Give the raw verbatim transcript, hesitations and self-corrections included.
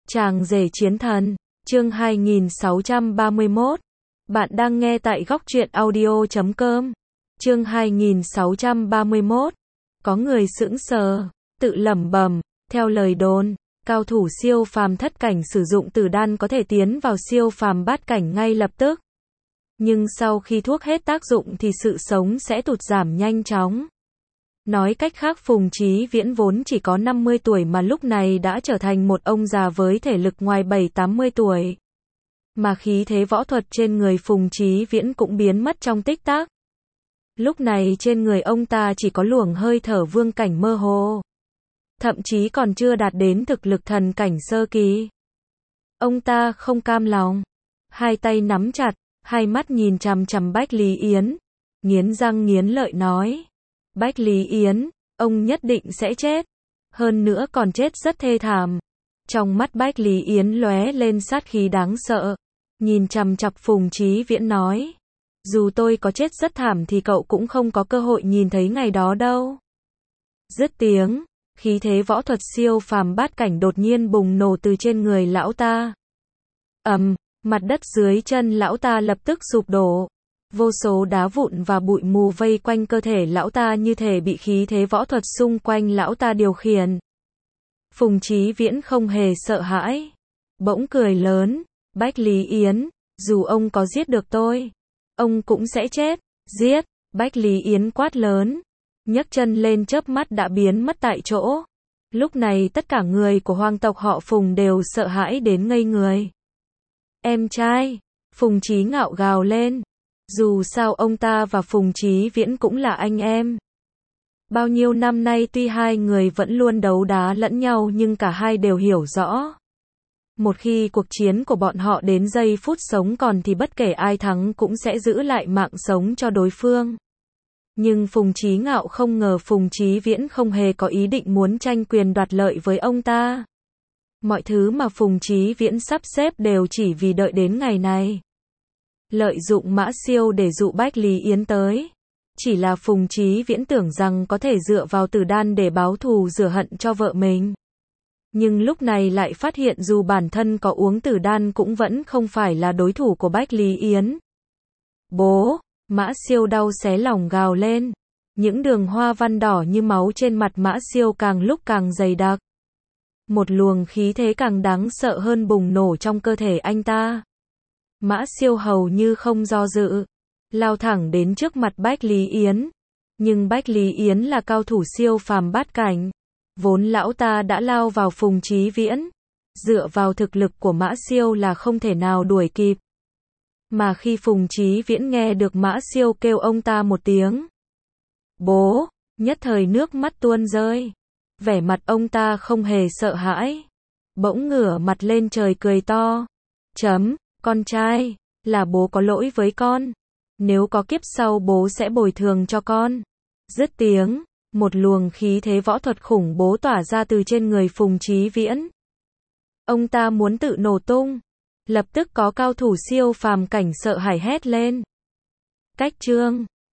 Chàng rể chiến thần, chương hai nghìn sáu trăm ba mươi mốt. Bạn đang nghe tại góc truyện audio chấm com. Chương hai nghìn sáu trăm ba mươi mốt. Có người sững sờ, tự lẩm bẩm, theo lời đồn, cao thủ siêu phàm thất cảnh sử dụng tử đan có thể tiến vào siêu phàm bát cảnh ngay lập tức. Nhưng sau khi thuốc hết tác dụng thì sự sống sẽ tụt giảm nhanh chóng. Nói cách khác, Phùng Chí Viễn vốn chỉ có năm mươi tuổi mà lúc này đã trở thành một ông già với thể lực ngoài bảy tám mươi tuổi. Mà khí thế võ thuật trên người Phùng Chí Viễn cũng biến mất trong tích tắc. Lúc này trên người ông ta chỉ có luồng hơi thở vương cảnh mơ hồ. Thậm chí còn chưa đạt đến thực lực thần cảnh sơ kỳ. Ông ta không cam lòng. Hai tay nắm chặt, hai mắt nhìn chằm chằm Bách Lý Yến. Nghiến răng nghiến lợi nói. Bách Lý Yến, ông nhất định sẽ chết. Hơn nữa còn chết rất thê thảm. Trong mắt Bách Lý Yến lóe lên sát khí đáng sợ. Nhìn chằm chằm Phùng Chí Viễn nói. Dù tôi có chết rất thảm thì cậu cũng không có cơ hội nhìn thấy ngày đó đâu. Dứt tiếng, khí thế võ thuật siêu phàm bát cảnh đột nhiên bùng nổ từ trên người lão ta. Ầm, mặt đất dưới chân lão ta lập tức sụp đổ. Vô số đá vụn và bụi mù vây quanh cơ thể lão ta như thể bị khí thế võ thuật xung quanh lão ta điều khiển. Phùng Chí Viễn không hề sợ hãi. Bỗng cười lớn. Bách Lý Yến, dù ông có giết được tôi, ông cũng sẽ chết. Giết! Bách Lý Yến quát lớn. Nhấc chân lên chớp mắt đã biến mất tại chỗ. Lúc này tất cả người của hoàng tộc họ Phùng đều sợ hãi đến ngây người. Em trai! Phùng Chí ngạo gào lên. Dù sao ông ta và Phùng Chí Viễn cũng là anh em. Bao nhiêu năm nay tuy hai người vẫn luôn đấu đá lẫn nhau nhưng cả hai đều hiểu rõ. Một khi cuộc chiến của bọn họ đến giây phút sống còn thì bất kể ai thắng cũng sẽ giữ lại mạng sống cho đối phương. Nhưng Phùng Chí Ngạo không ngờ Phùng Chí Viễn không hề có ý định muốn tranh quyền đoạt lợi với ông ta. Mọi thứ mà Phùng Chí Viễn sắp xếp đều chỉ vì đợi đến ngày này. Lợi dụng Mã Siêu để dụ Bách Lý Yến tới. Chỉ là Phùng Chí Viễn tưởng rằng có thể dựa vào tử đan để báo thù rửa hận cho vợ mình. Nhưng lúc này lại phát hiện dù bản thân có uống tử đan cũng vẫn không phải là đối thủ của Bách Lý Yến. Bố! Mã Siêu đau xé lòng gào lên. Những đường hoa văn đỏ như máu trên mặt Mã Siêu càng lúc càng dày đặc. Một luồng khí thế càng đáng sợ hơn bùng nổ trong cơ thể anh ta. Mã Siêu hầu như không do dự, lao thẳng đến trước mặt Bách Lý Yến. Nhưng Bách Lý Yến là cao thủ siêu phàm bát cảnh. Vốn lão ta đã lao vào Phùng Chí Viễn. Dựa vào thực lực của Mã Siêu là không thể nào đuổi kịp. Mà khi Phùng Chí Viễn nghe được Mã Siêu kêu ông ta một tiếng. Bố! Nhất thời nước mắt tuôn rơi. Vẻ mặt ông ta không hề sợ hãi. Bỗng ngửa mặt lên trời cười to. Chấm! Con trai, là bố có lỗi với con. Nếu có kiếp sau bố sẽ bồi thường cho con. Dứt tiếng, một luồng khí thế võ thuật khủng bố tỏa ra từ trên người Phùng Chí Viễn. Ông ta muốn tự nổ tung. Lập tức có cao thủ siêu phàm cảnh sợ hãi hét lên. Cách chương